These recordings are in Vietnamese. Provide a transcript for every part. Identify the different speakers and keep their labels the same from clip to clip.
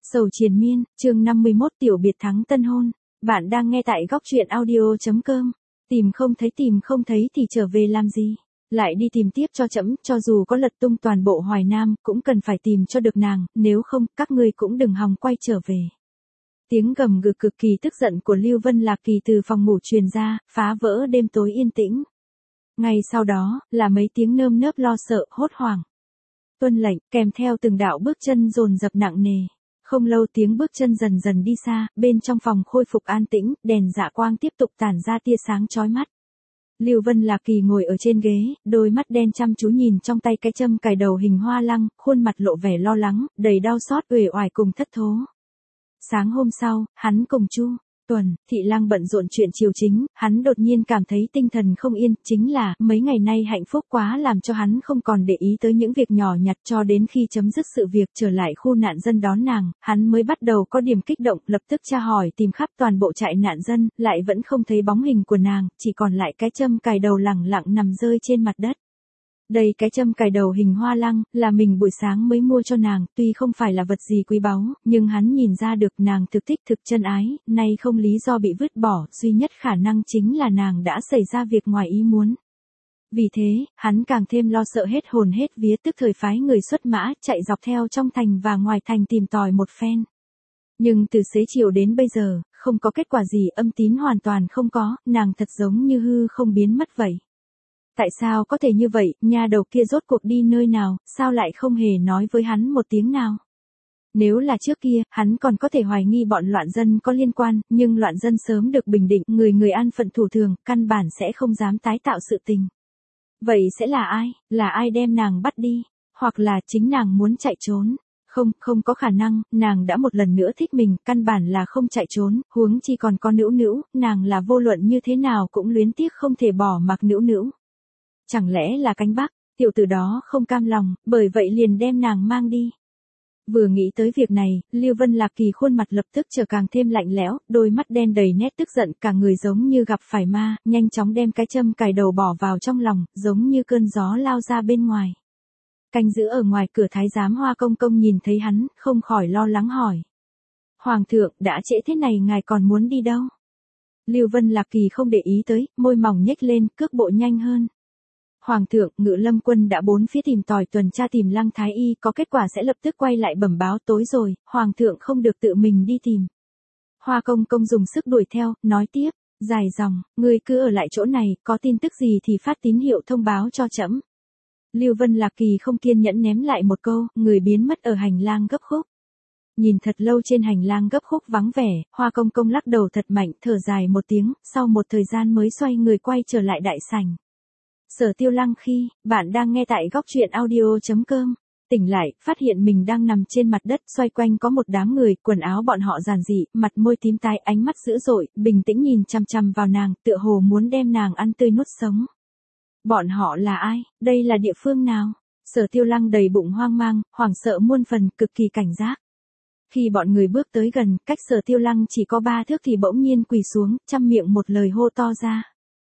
Speaker 1: Sầu triền miên, chương 51 tiểu biệt thắng tân hôn. Bạn đang nghe tại góc truyện audio.com. Tìm không thấy thì trở về làm gì? Lại đi tìm tiếp cho trẫm, cho dù có lật tung toàn bộ Hoài Nam, cũng cần phải tìm cho được nàng, nếu không, các ngươi cũng đừng hòng quay trở về. Tiếng gầm gừ cực kỳ tức giận của Lưu Vân Lạc Kỳ từ phòng ngủ truyền ra, phá vỡ đêm tối yên tĩnh. Ngay sau đó, là mấy tiếng nơm nớp lo sợ, hốt hoảng. Tuân lệnh, kèm theo từng đạo bước chân dồn dập nặng nề. Không lâu tiếng bước chân dần dần đi xa, bên trong phòng khôi phục an tĩnh, đèn dạ quang tiếp tục tản ra tia sáng chói mắt. Lưu Vân Lạc Kỳ ngồi ở trên ghế, đôi mắt đen chăm chú nhìn trong tay cái châm cài đầu hình hoa lăng, khuôn mặt lộ vẻ lo lắng, đầy đau xót uể oải cùng thất thố. Sáng hôm sau, hắn cùng Chu Tuần, Thị Lăng bận rộn chuyện triều chính, hắn đột nhiên cảm thấy tinh thần không yên, chính là, mấy ngày nay hạnh phúc quá làm cho hắn không còn để ý tới những việc nhỏ nhặt cho đến khi chấm dứt sự việc trở lại khu nạn dân đón nàng, hắn mới bắt đầu có điểm kích động, lập tức tra hỏi tìm khắp toàn bộ trại nạn dân, lại vẫn không thấy bóng hình của nàng, chỉ còn lại cái châm cài đầu lẳng lặng nằm rơi trên mặt đất. Đây cái châm cài đầu hình hoa lăng, là mình buổi sáng mới mua cho nàng, tuy không phải là vật gì quý báu, nhưng hắn nhìn ra được nàng thực thích thực chân ái, nay không lý do bị vứt bỏ, duy nhất khả năng chính là nàng đã xảy ra việc ngoài ý muốn. Vì thế, hắn càng thêm lo sợ hết hồn hết vía, tức thời phái người xuất mã, chạy dọc theo trong thành và ngoài thành tìm tòi một phen. Nhưng từ xế chiều đến bây giờ, không có kết quả gì, âm tín hoàn toàn không có, nàng thật giống như hư không biến mất vậy. Tại sao có thể như vậy, nha đầu kia rốt cuộc đi nơi nào, sao lại không hề nói với hắn một tiếng nào? Nếu là trước kia, hắn còn có thể hoài nghi bọn loạn dân có liên quan, nhưng loạn dân sớm được bình định, người an phận thủ thường, căn bản sẽ không dám tái tạo sự tình. Vậy sẽ là ai? Là ai đem nàng bắt đi? Hoặc là chính nàng muốn chạy trốn? Không có khả năng, nàng đã một lần nữa thích mình, căn bản là không chạy trốn, huống chi còn có Nữu Nữu, nàng là vô luận như thế nào cũng luyến tiếc không thể bỏ mặc Nữu Nữu. Chẳng lẽ là cánh Bắc, tiểu tử đó không cam lòng, bởi vậy liền đem nàng mang đi. Vừa nghĩ tới việc này, Lưu Vân Lạc Kỳ khuôn mặt lập tức trở càng thêm lạnh lẽo, đôi mắt đen đầy nét tức giận, cả người giống như gặp phải ma, nhanh chóng đem cái châm cài đầu bỏ vào trong lòng, giống như cơn gió lao ra bên ngoài. Canh giữ ở ngoài cửa thái giám Hoa Công Công nhìn thấy hắn, không khỏi lo lắng hỏi. Hoàng thượng, đã trễ thế này ngài còn muốn đi đâu? Lưu Vân Lạc Kỳ không để ý tới, môi mỏng nhếch lên, cước bộ nhanh hơn. Hoàng thượng, Ngự Lâm quân đã bốn phía tìm tòi tuần tra tìm Lăng Thái Y, có kết quả sẽ lập tức quay lại bẩm báo, tối rồi, Hoàng thượng không được tự mình đi tìm. Hoa Công Công dùng sức đuổi theo, nói tiếp, dài dòng, ngươi cứ ở lại chỗ này, có tin tức gì thì phát tín hiệu thông báo cho trẫm. Lưu Vân Lạc Kỳ không kiên nhẫn ném lại một câu, người biến mất ở hành lang gấp khúc. Nhìn thật lâu trên hành lang gấp khúc vắng vẻ, Hoa Công Công lắc đầu thật mạnh, thở dài một tiếng, sau một thời gian mới xoay người quay trở lại đại sảnh. Sở Tiêu Lăng khi, bạn đang nghe tại góc truyện audio.com. Tỉnh lại, phát hiện mình đang nằm trên mặt đất, xoay quanh có một đám người, quần áo bọn họ giản dị, mặt môi tím tái, ánh mắt dữ dội, bình tĩnh nhìn chằm chằm vào nàng, tựa hồ muốn đem nàng ăn tươi nuốt sống. Bọn họ là ai? Đây là địa phương nào? Sở Tiêu Lăng đầy bụng hoang mang, hoảng sợ muôn phần, cực kỳ cảnh giác. Khi bọn người bước tới gần, cách Sở Tiêu Lăng chỉ có 3 thước thì bỗng nhiên quỳ xuống, trăm miệng một lời hô to ra.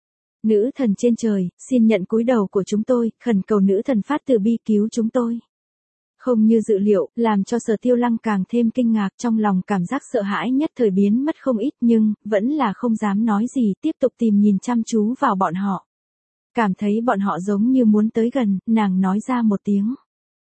Speaker 1: Nữ thần trên trời, xin nhận cúi đầu của chúng tôi, khẩn cầu nữ thần phát từ bi cứu chúng tôi. Không như dự liệu, làm cho Sở Tiêu Lăng càng thêm kinh ngạc, trong lòng cảm giác sợ hãi nhất thời biến mất không ít, nhưng vẫn là không dám nói gì, tiếp tục tìm nhìn chăm chú vào bọn họ. Cảm thấy bọn họ giống như muốn tới gần, nàng nói ra một tiếng.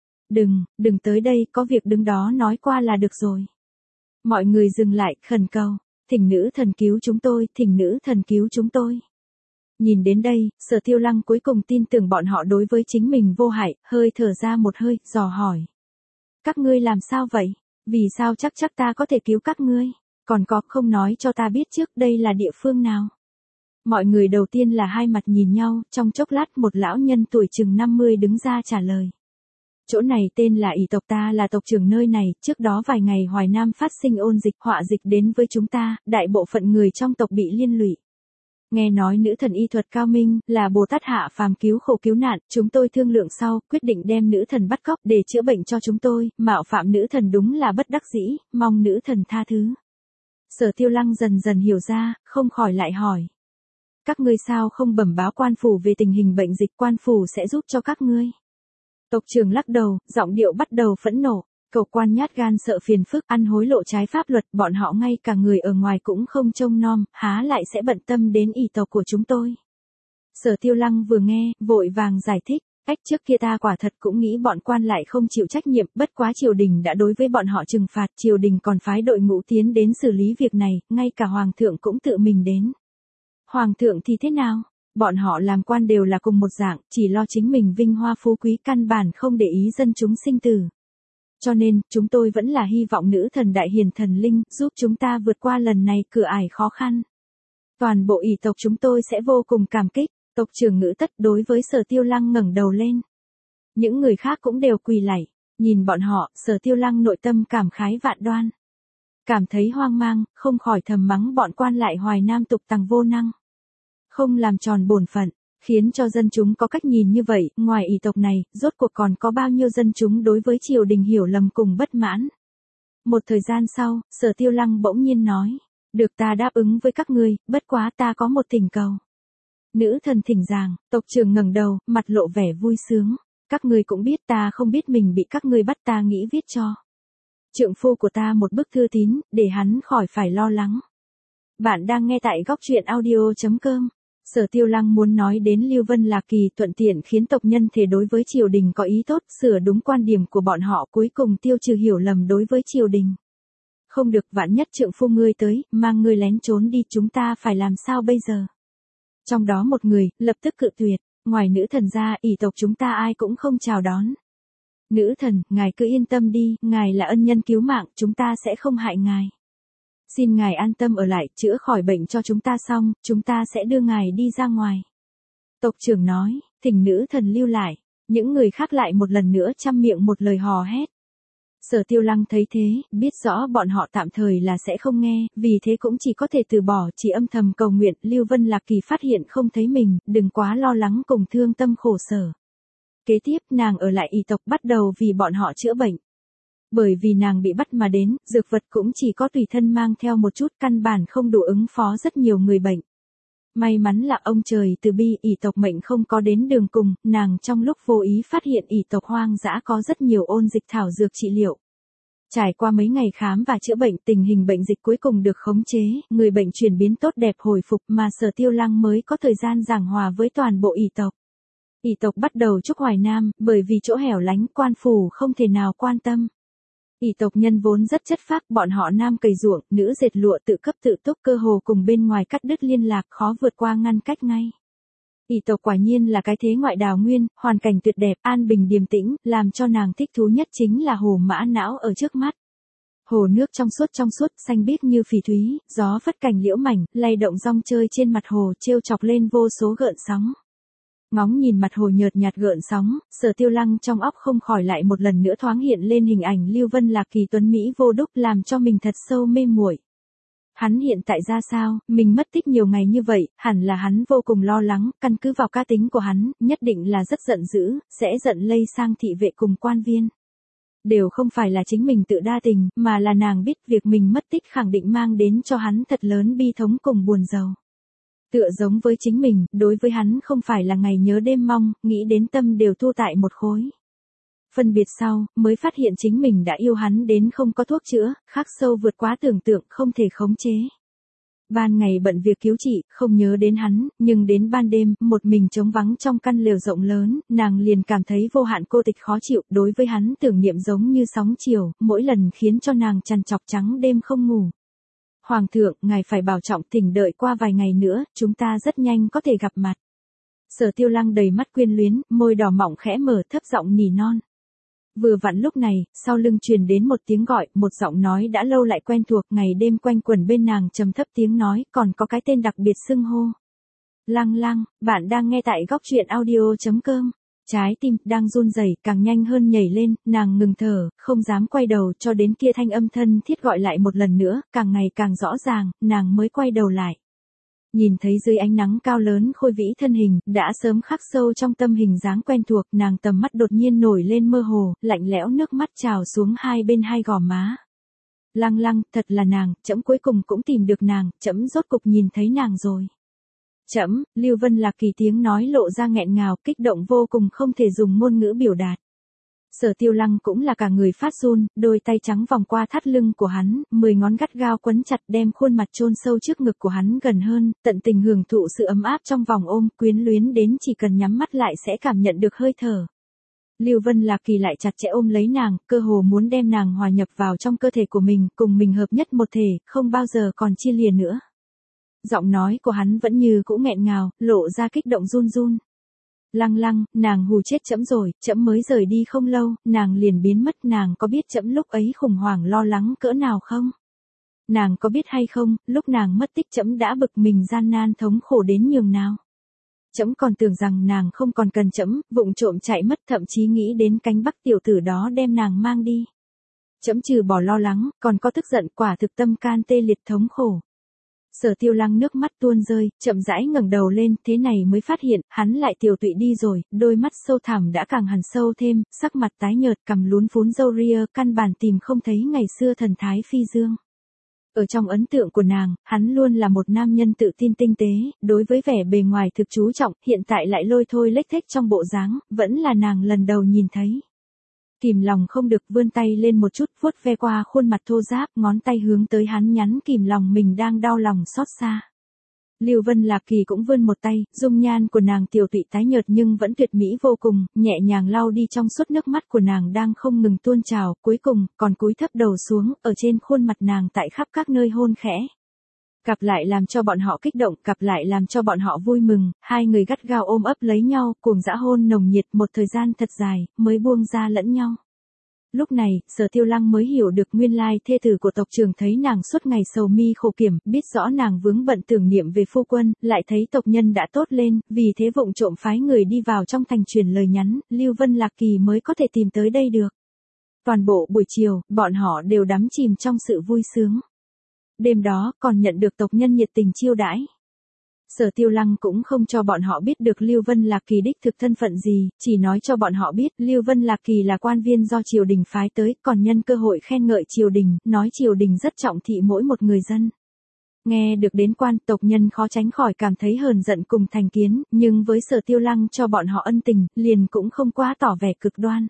Speaker 1: Đừng tới đây, có việc đứng đó nói qua là được rồi. Mọi người dừng lại, khẩn cầu, thỉnh nữ thần cứu chúng tôi, thỉnh nữ thần cứu chúng tôi. Nhìn đến đây, Sở Tiêu Lăng cuối cùng tin tưởng bọn họ đối với chính mình vô hại, hơi thở ra một hơi, dò hỏi. Các ngươi làm sao vậy? Vì sao chắc ta có thể cứu các ngươi? Còn có không nói cho ta biết trước đây là địa phương nào? Mọi người đầu tiên là hai mặt nhìn nhau, trong chốc lát một lão nhân tuổi chừng 50 đứng ra trả lời. Chỗ này tên là ỷ tộc, ta là tộc trưởng nơi này, trước đó vài ngày Hoài Nam phát sinh ôn dịch, họa dịch đến với chúng ta, đại bộ phận người trong tộc bị liên lụy. Nghe nói nữ thần y thuật cao minh, là Bồ Tát hạ phàm cứu khổ cứu nạn, chúng tôi thương lượng sau, quyết định đem nữ thần bắt cóc để chữa bệnh cho chúng tôi, mạo phạm nữ thần đúng là bất đắc dĩ, mong nữ thần tha thứ. Sở Tiêu Lăng dần dần hiểu ra, không khỏi lại hỏi. Các ngươi sao không bẩm báo quan phủ về tình hình bệnh dịch, quan phủ sẽ giúp cho các ngươi. Tộc trưởng lắc đầu, giọng điệu bắt đầu phẫn nộ. Cậu quan nhát gan sợ phiền phức, ăn hối lộ trái pháp luật, bọn họ ngay cả người ở ngoài cũng không trông nom, há lại sẽ bận tâm đến ỷ tộc của chúng tôi. Sở Tiêu Lăng vừa nghe, vội vàng giải thích, cách trước kia ta quả thật cũng nghĩ bọn quan lại không chịu trách nhiệm, bất quá triều đình đã đối với bọn họ trừng phạt, triều đình còn phái đội ngũ tiến đến xử lý việc này, ngay cả hoàng thượng cũng tự mình đến. Hoàng thượng thì thế nào? Bọn họ làm quan đều là cùng một dạng, chỉ lo chính mình vinh hoa phú quý, căn bản không để ý dân chúng sinh tử. Cho nên, chúng tôi vẫn là hy vọng nữ thần đại hiền thần linh, giúp chúng ta vượt qua lần này cửa ải khó khăn. Toàn bộ ỷ tộc chúng tôi sẽ vô cùng cảm kích. Tộc trưởng Ngữ Tất đối với Sở Tiêu Lăng ngẩng đầu lên. Những người khác cũng đều quỳ lạy, nhìn bọn họ, Sở Tiêu Lăng nội tâm cảm khái vạn đoan. Cảm thấy hoang mang, không khỏi thầm mắng bọn quan lại Hoài Nam tục tằng vô năng. Không làm tròn bổn phận, khiến cho dân chúng có cách nhìn như vậy, ngoài ỷ tộc này, rốt cuộc còn có bao nhiêu dân chúng đối với triều đình hiểu lầm cùng bất mãn. Một thời gian sau, Sở Tiêu Lăng bỗng nhiên nói, được ta đáp ứng với các ngươi, bất quá ta có một thỉnh cầu. Nữ thần thỉnh giảng, tộc trưởng ngẩng đầu, mặt lộ vẻ vui sướng. Các ngươi cũng biết ta không biết mình bị các ngươi bắt, ta nghĩ viết cho trượng phu của ta một bức thư tín, để hắn khỏi phải lo lắng. Bạn đang nghe tại góc truyện audio.com. Sở Tiêu Lăng muốn nói đến Lưu Vân Lạc Kỳ, thuận tiện khiến tộc nhân thể đối với triều đình có ý tốt, sửa đúng quan điểm của bọn họ, cuối cùng tiêu trừ hiểu lầm đối với triều đình. Không được, vạn nhất trượng phu ngươi tới, mang ngươi lén trốn đi, chúng ta phải làm sao bây giờ? Trong đó một người, lập tức cự tuyệt, ngoài nữ thần ra, ỷ tộc chúng ta ai cũng không chào đón. Nữ thần, ngài cứ yên tâm đi, ngài là ân nhân cứu mạng, chúng ta sẽ không hại ngài. Xin ngài an tâm ở lại, chữa khỏi bệnh cho chúng ta xong, chúng ta sẽ đưa ngài đi ra ngoài. Tộc trưởng nói, thỉnh nữ thần lưu lại, những người khác lại một lần nữa trăm miệng một lời hò hét. Sở Tiêu Lăng thấy thế, biết rõ bọn họ tạm thời là sẽ không nghe, vì thế cũng chỉ có thể từ bỏ, chỉ âm thầm cầu nguyện Lưu Vân Lạc Kỳ phát hiện không thấy mình, đừng quá lo lắng cùng thương tâm khổ sở. Kế tiếp, nàng ở lại ỷ tộc bắt đầu vì bọn họ chữa bệnh. Bởi vì nàng bị bắt mà đến, dược vật cũng chỉ có tùy thân mang theo một chút, căn bản không đủ ứng phó rất nhiều người bệnh. May mắn là ông trời từ bi, ỷ tộc mệnh không có đến đường cùng, nàng trong lúc vô ý phát hiện ỷ tộc hoang dã có rất nhiều ôn dịch thảo dược trị liệu. Trải qua mấy ngày khám và chữa bệnh, tình hình bệnh dịch cuối cùng được khống chế, người bệnh chuyển biến tốt đẹp hồi phục, mà Sở Tiêu Lăng mới có thời gian giảng hòa với toàn bộ ỷ tộc. Ỷ tộc bắt đầu chúc Hoài Nam, bởi vì chỗ hẻo lánh, quan phủ không thể nào quan tâm. Ỷ tộc nhân vốn rất chất phác, bọn họ nam cày ruộng, nữ dệt lụa, tự cấp tự túc, cơ hồ cùng bên ngoài cắt đứt liên lạc, khó vượt qua ngăn cách ngay. Ỷ tộc quả nhiên là cái thế ngoại đào nguyên, hoàn cảnh tuyệt đẹp, an bình điềm tĩnh, làm cho nàng thích thú nhất chính là hồ Mã Não ở trước mắt. Hồ nước trong suốt, xanh biếc như phỉ thúy, gió phất cành liễu mảnh, lay động rong chơi trên mặt hồ, trêu chọc lên vô số gợn sóng. Ngóng nhìn mặt hồ nhợt nhạt gợn sóng, Sở Tiêu Lăng trong óc không khỏi lại một lần nữa thoáng hiện lên hình ảnh Lưu Vân Lạc Kỳ tuấn mỹ vô đúc, làm cho mình thật sâu mê muội. Hắn hiện tại ra sao, mình mất tích nhiều ngày như vậy, hẳn là hắn vô cùng lo lắng, căn cứ vào cá tính của hắn, nhất định là rất giận dữ, sẽ giận lây sang thị vệ cùng quan viên. Đều không phải là chính mình tự đa tình, mà là nàng biết việc mình mất tích khẳng định mang đến cho hắn thật lớn bi thống cùng buồn rầu. Tựa giống với chính mình, đối với hắn không phải là ngày nhớ đêm mong, nghĩ đến tâm đều thu tại một khối. Phân biệt sau, mới phát hiện chính mình đã yêu hắn đến không có thuốc chữa, khắc sâu vượt quá tưởng tượng, không thể khống chế. Ban ngày bận việc cứu trị, không nhớ đến hắn, nhưng đến ban đêm, một mình trống vắng trong căn lều rộng lớn, nàng liền cảm thấy vô hạn cô tịch khó chịu, đối với hắn tưởng niệm giống như sóng chiều, mỗi lần khiến cho nàng trằn trọc trắng đêm không ngủ. Hoàng thượng, ngài phải bảo trọng, thỉnh đợi qua vài ngày nữa, chúng ta rất nhanh có thể gặp mặt. Sở Tiêu Lăng đầy mắt quyến luyến, môi đỏ mọng khẽ mở, thấp giọng nỉ non. Vừa vặn lúc này, sau lưng truyền đến một tiếng gọi, một giọng nói đã lâu lại quen thuộc, ngày đêm quanh quẩn bên nàng, trầm thấp tiếng nói, còn có cái tên đặc biệt xưng hô. Lăng Lăng, bạn đang nghe tại góc truyện audio.com. Trái tim đang run rẩy, càng nhanh hơn nhảy lên, nàng ngừng thở, không dám quay đầu, cho đến kia thanh âm thân thiết gọi lại một lần nữa, càng ngày càng rõ ràng, nàng mới quay đầu lại. Nhìn thấy dưới ánh nắng cao lớn khôi vĩ thân hình, đã sớm khắc sâu trong tâm hình dáng quen thuộc, nàng tầm mắt đột nhiên nổi lên mơ hồ, lạnh lẽo nước mắt trào xuống hai bên hai gò má. Lăng Lăng, thật là nàng, trẫm cuối cùng cũng tìm được nàng, trẫm rốt cục nhìn thấy nàng rồi. Trẫm, Lưu Vân Lạc Kỳ tiếng nói lộ ra nghẹn ngào, kích động vô cùng không thể dùng ngôn ngữ biểu đạt. Sở Tiêu Lăng cũng là cả người phát run, đôi tay trắng vòng qua thắt lưng của hắn, 10 ngón gắt gao quấn chặt đem khuôn mặt chôn sâu trước ngực của hắn gần hơn, tận tình hưởng thụ sự ấm áp trong vòng ôm, quyến luyến đến chỉ cần nhắm mắt lại sẽ cảm nhận được hơi thở. Lưu Vân Lạc Kỳ lại chặt chẽ ôm lấy nàng, cơ hồ muốn đem nàng hòa nhập vào trong cơ thể của mình, cùng mình hợp nhất một thể, không bao giờ còn chia lìa nữa. Giọng nói của hắn vẫn như cũ nghẹn ngào, lộ ra kích động run run. Lăng Lăng, nàng hù chết trẫm rồi, trẫm mới rời đi không lâu, nàng liền biến mất, nàng có biết trẫm lúc ấy khủng hoảng lo lắng cỡ nào không? Nàng có biết hay không, lúc nàng mất tích trẫm đã bực mình gian nan thống khổ đến nhường nào? Trẫm còn tưởng rằng nàng không còn cần trẫm, vụng trộm chạy mất, thậm chí nghĩ đến cánh Bắc tiểu tử đó đem nàng mang đi. Trẫm trừ bỏ lo lắng, còn có tức giận, quả thực tâm can tê liệt thống khổ. Sở Tiêu Lăng nước mắt tuôn rơi, chậm rãi ngẩng đầu lên, thế này mới phát hiện, hắn lại tiều tụy đi rồi, đôi mắt sâu thẳm đã càng hằn sâu thêm, sắc mặt tái nhợt, cằm lún phún râu ria, căn bản tìm không thấy ngày xưa thần thái phi dương. Ở trong ấn tượng của nàng, hắn luôn là một nam nhân tự tin tinh tế, đối với vẻ bề ngoài thực chú trọng, hiện tại lại lôi thôi lếch thếch trong bộ dáng, vẫn là nàng lần đầu nhìn thấy. Kìm lòng không được vươn tay lên một chút, vuốt ve qua khuôn mặt thô ráp, ngón tay hướng tới hắn nhắn kìm lòng mình đang đau lòng xót xa. Lưu Vân Lạc Kỳ cũng vươn một tay, dung nhan của nàng tiều tụy tái nhợt nhưng vẫn tuyệt mỹ vô cùng, nhẹ nhàng lau đi trong suốt nước mắt của nàng đang không ngừng tuôn trào, cuối cùng, còn cúi thấp đầu xuống, ở trên khuôn mặt nàng tại khắp các nơi hôn khẽ. Cặp lại làm cho bọn họ kích động, cặp lại làm cho bọn họ vui mừng, hai người gắt gao ôm ấp lấy nhau, cuồng dã hôn nồng nhiệt một thời gian thật dài, mới buông ra lẫn nhau. Lúc này, Sở Tiêu Lăng mới hiểu được nguyên lai thê tử của tộc trưởng thấy nàng suốt ngày sầu mi khổ kiểm, biết rõ nàng vướng bận tưởng niệm về phu quân, lại thấy tộc nhân đã tốt lên, vì thế vụng trộm phái người đi vào trong thành truyền lời nhắn, Lưu Vân Lạc Kỳ mới có thể tìm tới đây được. Toàn bộ buổi chiều, bọn họ đều đắm chìm trong sự vui sướng. Đêm đó, còn nhận được tộc nhân nhiệt tình chiêu đãi. Sở Tiêu Lăng cũng không cho bọn họ biết được Lưu Vân Lạc Kỳ đích thực thân phận gì, chỉ nói cho bọn họ biết Lưu Vân Lạc Kỳ là quan viên do triều đình phái tới, còn nhân cơ hội khen ngợi triều đình, nói triều đình rất trọng thị mỗi một người dân. Nghe được đến quan, tộc nhân khó tránh khỏi cảm thấy hờn giận cùng thành kiến, nhưng với Sở Tiêu Lăng cho bọn họ ân tình, liền cũng không quá tỏ vẻ cực đoan.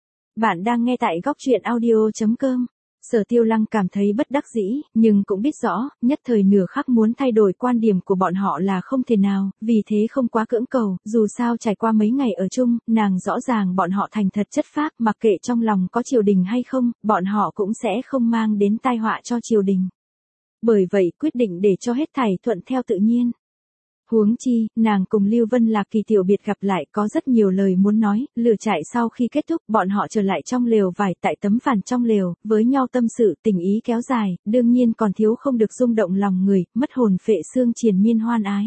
Speaker 1: Bạn đang nghe tại góc truyện audio.com. Sở Tiêu Lăng cảm thấy bất đắc dĩ, nhưng cũng biết rõ, nhất thời nửa khắc muốn thay đổi quan điểm của bọn họ là không thể nào, vì thế không quá cưỡng cầu, dù sao trải qua mấy ngày ở chung, nàng rõ ràng bọn họ thành thật chất phác, mặc kệ trong lòng có triều đình hay không, bọn họ cũng sẽ không mang đến tai họa cho triều đình. Bởi vậy quyết định để cho hết thảy thuận theo tự nhiên. Huống chi, nàng cùng Lưu Vân Lạc Kỳ tiểu biệt gặp lại có rất nhiều lời muốn nói, lửa trại sau khi kết thúc bọn họ trở lại trong lều vải tại tấm phản trong lều, với nhau tâm sự tình ý kéo dài, đương nhiên còn thiếu không được rung động lòng người, mất hồn phệ xương triền miên hoan ái.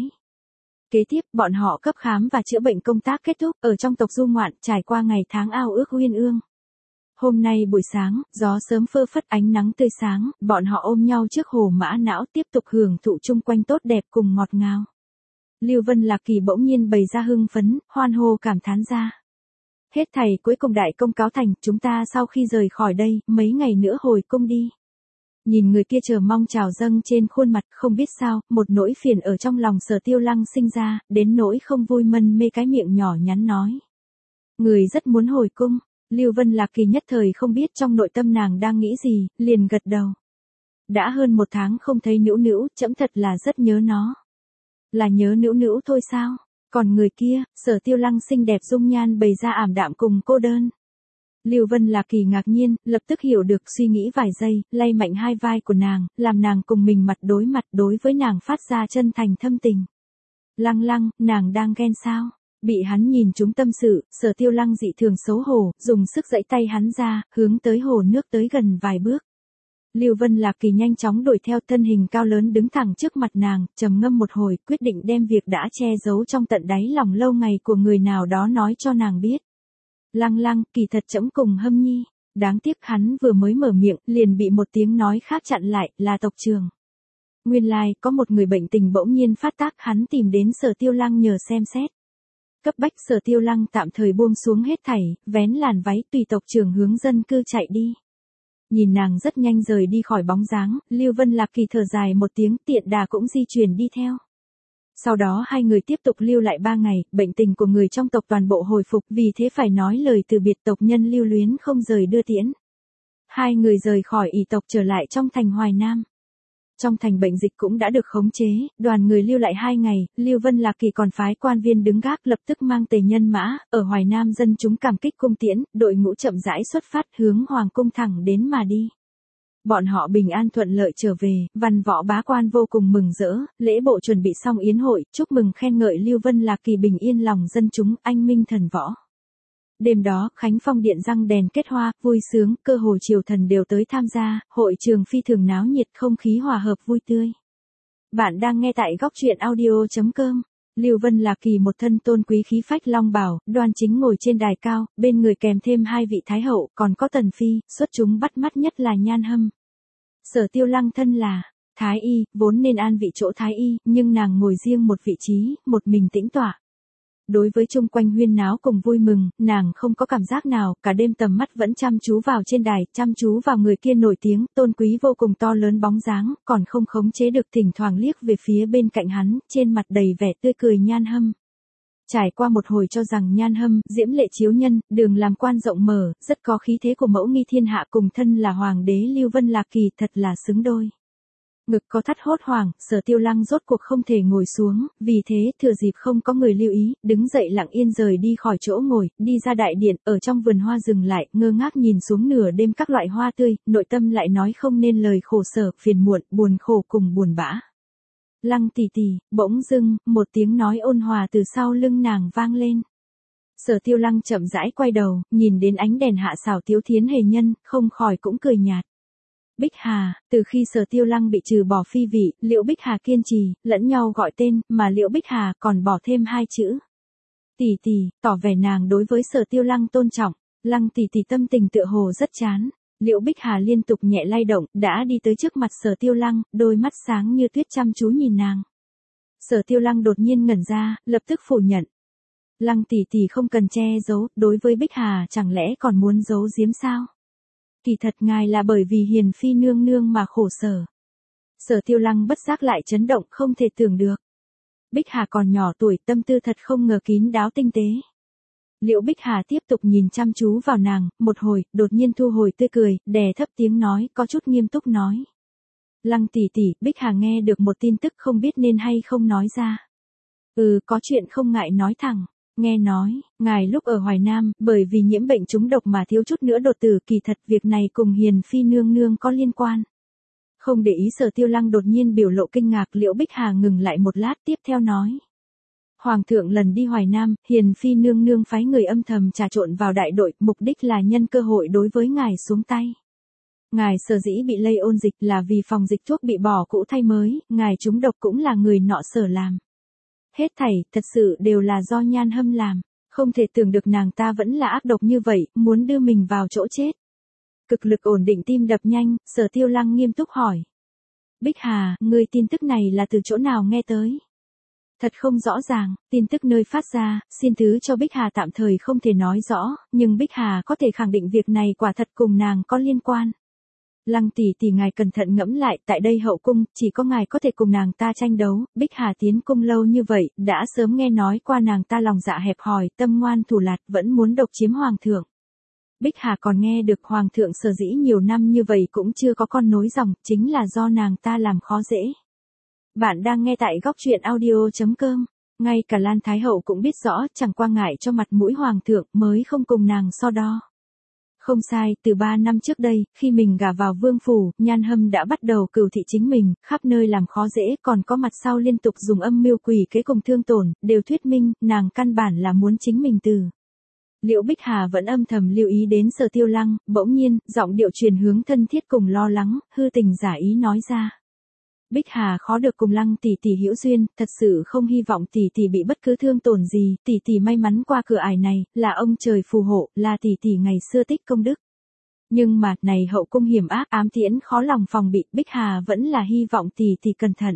Speaker 1: Kế tiếp, bọn họ cấp khám và chữa bệnh công tác kết thúc, ở trong tộc du ngoạn, trải qua ngày tháng ao ước uyên ương. Hôm nay buổi sáng, gió sớm phơ phất ánh nắng tươi sáng, bọn họ ôm nhau trước hồ mã não tiếp tục hưởng thụ chung quanh tốt đẹp cùng ngọt ngào. Lưu Vân Lạc Kỳ bỗng nhiên bày ra hưng phấn, hoan hô cảm thán ra. Hết thảy cuối cùng đại công cáo thành, chúng ta sau khi rời khỏi đây, mấy ngày nữa hồi cung đi. Nhìn người kia chờ mong trào dâng trên khuôn mặt, không biết sao, một nỗi phiền ở trong lòng Sở Tiêu Lăng sinh ra, đến nỗi không vui mân mê cái miệng nhỏ nhắn nói. Người rất muốn hồi cung, Lưu Vân Lạc Kỳ nhất thời không biết trong nội tâm nàng đang nghĩ gì, liền gật đầu. Đã hơn 1 tháng không thấy Nữu Nữu, trẫm thật là rất nhớ nó. Là nhớ Nữu Nữu thôi sao? Còn người kia, Sở Tiêu Lăng xinh đẹp dung nhan bày ra ảm đạm cùng cô đơn. Lưu Vân Lạc Kỳ ngạc nhiên, lập tức hiểu được suy nghĩ vài giây, lay mạnh hai vai của nàng, làm nàng cùng mình mặt đối với nàng phát ra chân thành thâm tình. Lăng Lăng, nàng đang ghen sao? Bị hắn nhìn trúng tâm sự, Sở Tiêu Lăng dị thường xấu hổ, dùng sức giãy tay hắn ra, hướng tới hồ nước tới gần vài bước. Lưu Vân Lạc Kỳ nhanh chóng đuổi theo, thân hình cao lớn đứng thẳng trước mặt nàng, trầm ngâm một hồi, quyết định đem việc đã che giấu trong tận đáy lòng lâu ngày của người nào đó nói cho nàng biết. Lăng Lăng, kỳ thật trẫm cùng Hâm Nhi. Đáng tiếc hắn vừa mới mở miệng, liền bị một tiếng nói khác chặn lại, là tộc trưởng. Nguyên lai, có một người bệnh tình bỗng nhiên phát tác, hắn tìm đến Sở Tiêu Lăng nhờ xem xét. Cấp bách Sở Tiêu Lăng tạm thời buông xuống hết thảy, vén làn váy tùy tộc trưởng hướng dân cư chạy đi. Nhìn nàng rất nhanh rời đi khỏi bóng dáng, Lưu Vân Lạc Kỳ thở dài một tiếng, tiện đà cũng di chuyển đi theo. Sau đó hai người tiếp tục lưu lại 3 ngày, bệnh tình của người trong tộc toàn bộ hồi phục, vì thế phải nói lời từ biệt, tộc nhân lưu luyến không rời đưa tiễn. Hai người rời khỏi ỷ tộc trở lại trong thành Hoài Nam. Trong thành bệnh dịch cũng đã được khống chế, đoàn người lưu lại 2 ngày, Lưu Vân Lạc Kỳ còn phái quan viên đứng gác lập tức mang tề nhân mã, ở Hoài Nam dân chúng cảm kích cung tiễn, đội ngũ chậm rãi xuất phát hướng Hoàng cung thẳng đến mà đi. Bọn họ bình an thuận lợi trở về, văn võ bá quan vô cùng mừng rỡ, lễ bộ chuẩn bị xong yến hội, chúc mừng khen ngợi Lưu Vân Lạc Kỳ bình yên lòng dân chúng, anh minh thần võ. Đêm đó, Khánh Phong điện răng đèn kết hoa, vui sướng, cơ hồ triều thần đều tới tham gia, hội trường phi thường náo nhiệt, không khí hòa hợp vui tươi. Bạn đang nghe tại góc truyện audio.com. Lưu Vân Lạc Kỳ một thân tôn quý khí phách long bào, đoan chính ngồi trên đài cao, bên người kèm thêm 2 vị thái hậu, còn có Tần Phi, xuất chúng bắt mắt nhất là Nhan Hâm. Sở Tiêu Lăng thân là Thái Y, vốn nên an vị chỗ Thái Y, nhưng nàng ngồi riêng một vị trí, một mình tĩnh tọa. Đối với chung quanh huyên náo cùng vui mừng, nàng không có cảm giác nào, cả đêm tầm mắt vẫn chăm chú vào trên đài, chăm chú vào người kia nổi tiếng, tôn quý vô cùng to lớn bóng dáng, còn không khống chế được thỉnh thoảng liếc về phía bên cạnh hắn, trên mặt đầy vẻ tươi cười Nhan Hâm. Trải qua một hồi cho rằng Nhan Hâm, diễm lệ chiếu nhân, đường làm quan rộng mở, rất có khí thế của mẫu nghi thiên hạ, cùng thân là hoàng đế Lưu Vân Lạc Kỳ, thật là xứng đôi. Ngực có thắt hốt hoảng, Sở Tiêu Lăng rốt cuộc không thể ngồi xuống, vì thế thừa dịp không có người lưu ý, đứng dậy lặng yên rời đi khỏi chỗ ngồi, đi ra đại điện, ở trong vườn hoa dừng lại, ngơ ngác nhìn xuống nửa đêm các loại hoa tươi, nội tâm lại nói không nên lời khổ sở, phiền muộn, buồn khổ cùng buồn bã. Lăng tỷ tỷ, bỗng dưng, một tiếng nói ôn hòa từ sau lưng nàng vang lên. Sở Tiêu Lăng chậm rãi quay đầu, nhìn đến ánh đèn hạ xảo Tiếu Thiến hề nhân, không khỏi cũng cười nhạt. Bích Hà, từ khi Sở Tiêu Lăng bị trừ bỏ phi vị, Liễu Bích Hà kiên trì, lẫn nhau gọi tên, mà Liễu Bích Hà còn bỏ thêm 2 chữ. Tỷ tỷ, tỏ vẻ nàng đối với Sở Tiêu Lăng tôn trọng. Lăng tỷ tỷ tâm tình tựa hồ rất chán. Liễu Bích Hà liên tục nhẹ lay động, đã đi tới trước mặt Sở Tiêu Lăng, đôi mắt sáng như tuyết chăm chú nhìn nàng. Sở Tiêu Lăng đột nhiên ngẩn ra, lập tức phủ nhận. Lăng tỷ tỷ không cần che giấu, đối với Bích Hà chẳng lẽ còn muốn giấu giếm sao? Kỳ thật ngài là bởi vì Hiền Phi nương nương mà khổ sở. Sở Tiêu Lăng bất giác lại chấn động, không thể tưởng được. Bích Hà còn nhỏ tuổi, tâm tư thật không ngờ kín đáo tinh tế. Liễu Bích Hà tiếp tục nhìn chăm chú vào nàng, một hồi, đột nhiên thu hồi tươi cười, đè thấp tiếng nói, có chút nghiêm túc nói. Lăng tỷ tỷ, Bích Hà nghe được một tin tức không biết nên hay không nói ra. Có chuyện không ngại nói thẳng. Nghe nói, ngài lúc ở Hoài Nam, bởi vì nhiễm bệnh trúng độc mà thiếu chút nữa đột tử, kỳ thật việc này cùng Hiền Phi nương nương có liên quan. Không để ý Sở Tiêu Lăng đột nhiên biểu lộ kinh ngạc, Liễu Bích Hà ngừng lại một lát tiếp theo nói. Hoàng thượng lần đi Hoài Nam, Hiền Phi nương nương phái người âm thầm trà trộn vào đại đội, mục đích là nhân cơ hội đối với ngài xuống tay. Ngài sở dĩ bị lây ôn dịch là vì phòng dịch thuốc bị bỏ cũ thay mới, ngài trúng độc cũng là người nọ sở làm. Hết thảy, thật sự đều là do Nhan Hâm làm, không thể tưởng được nàng ta vẫn là ác độc như vậy, muốn đưa mình vào chỗ chết. Cực lực ổn định tim đập nhanh, Sở Tiêu Lăng nghiêm túc hỏi. Bích Hà, ngươi tin tức này là từ chỗ nào nghe tới? Thật không rõ ràng, tin tức nơi phát ra, xin thứ cho Bích Hà tạm thời không thể nói rõ, nhưng Bích Hà có thể khẳng định việc này quả thật cùng nàng có liên quan. Lăng tỷ tỷ ngài cẩn thận ngẫm lại, tại đây hậu cung, chỉ có ngài có thể cùng nàng ta tranh đấu, Bích Hà tiến cung lâu như vậy, đã sớm nghe nói qua nàng ta lòng dạ hẹp hòi, tâm ngoan thủ lạt, vẫn muốn độc chiếm hoàng thượng. Bích Hà còn nghe được hoàng thượng sở dĩ nhiều năm như vậy cũng chưa có con nối dòng, chính là do nàng ta làm khó dễ. Bạn đang nghe tại góc truyện audio.com, ngay cả Lan Thái Hậu cũng biết rõ, chẳng qua ngại cho mặt mũi hoàng thượng mới không cùng nàng so đo. Không sai, từ 3 năm trước đây, khi mình gả vào vương phủ, Nhan Hâm đã bắt đầu cừu thị chính mình, khắp nơi làm khó dễ, còn có mặt sau liên tục dùng âm mưu quỷ kế cùng thương tổn, đều thuyết minh, nàng căn bản là muốn chính mình từ. Liễu Bích Hà vẫn âm thầm lưu ý đến Sở Tiêu Lăng, bỗng nhiên, giọng điệu truyền hướng thân thiết cùng lo lắng, hư tình giả ý nói ra. Bích Hà khó được cùng Lăng tỷ tỷ hữu duyên, thật sự không hy vọng tỷ tỷ bị bất cứ thương tổn gì, tỷ tỷ may mắn qua cửa ải này, là ông trời phù hộ, là tỷ tỷ ngày xưa tích công đức. Nhưng mà, này hậu cung hiểm ác, ám tiễn khó lòng phòng bị, Bích Hà vẫn là hy vọng tỷ tỷ cẩn thận.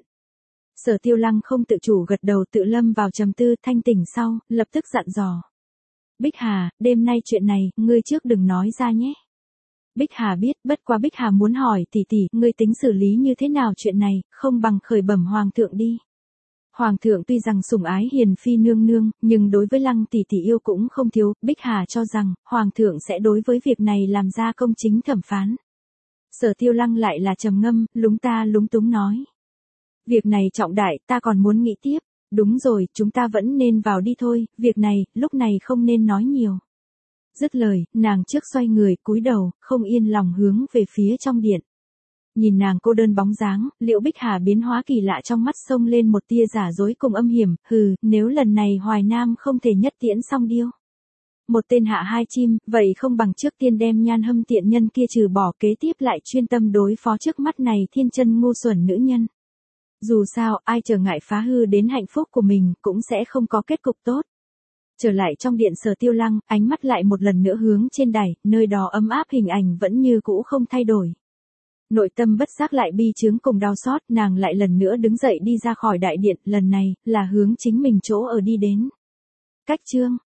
Speaker 1: Sở Tiêu Lăng không tự chủ gật đầu, tự lâm vào trầm tư, thanh tỉnh sau, lập tức dặn dò. Bích Hà, đêm nay chuyện này, ngươi trước đừng nói ra nhé. Bích Hà biết, bất quá Bích Hà muốn hỏi tỷ tỷ, ngươi tính xử lý như thế nào chuyện này, không bằng khởi bẩm hoàng thượng đi. Hoàng thượng tuy rằng sủng ái hiền phi nương nương, nhưng đối với Lăng tỷ tỷ yêu cũng không thiếu, Bích Hà cho rằng, Hoàng thượng sẽ đối với việc này làm ra công chính thẩm phán. Sở Tiêu Lăng lại là trầm ngâm, lúng ta lúng túng nói. Việc này trọng đại, ta còn muốn nghĩ tiếp. Đúng rồi, chúng ta vẫn nên vào đi thôi, việc này, lúc này không nên nói nhiều. Dứt lời, nàng trước xoay người, cúi đầu, không yên lòng hướng về phía trong điện. Nhìn nàng cô đơn bóng dáng, Liễu Bích Hà biến hóa kỳ lạ trong mắt xông lên một tia giả dối cùng âm hiểm, hừ, nếu lần này Hoài Nam không thể nhất tiễn xong điêu. Một tên hạ hai chim, vậy không bằng trước tiên đem Nhan Hâm tiện nhân kia trừ bỏ, kế tiếp lại chuyên tâm đối phó trước mắt này thiên chân ngu xuẩn nữ nhân. Dù sao, ai trở ngại phá hư đến hạnh phúc của mình, cũng sẽ không có kết cục tốt. Trở lại trong điện Sở Tiêu Lăng, ánh mắt lại một lần nữa hướng trên đài, nơi đó ấm áp hình ảnh vẫn như cũ không thay đổi. Nội tâm bất giác lại bi chướng cùng đau xót, nàng lại lần nữa đứng dậy đi ra khỏi đại điện, lần này, là hướng chính mình chỗ ở đi đến. Cách chương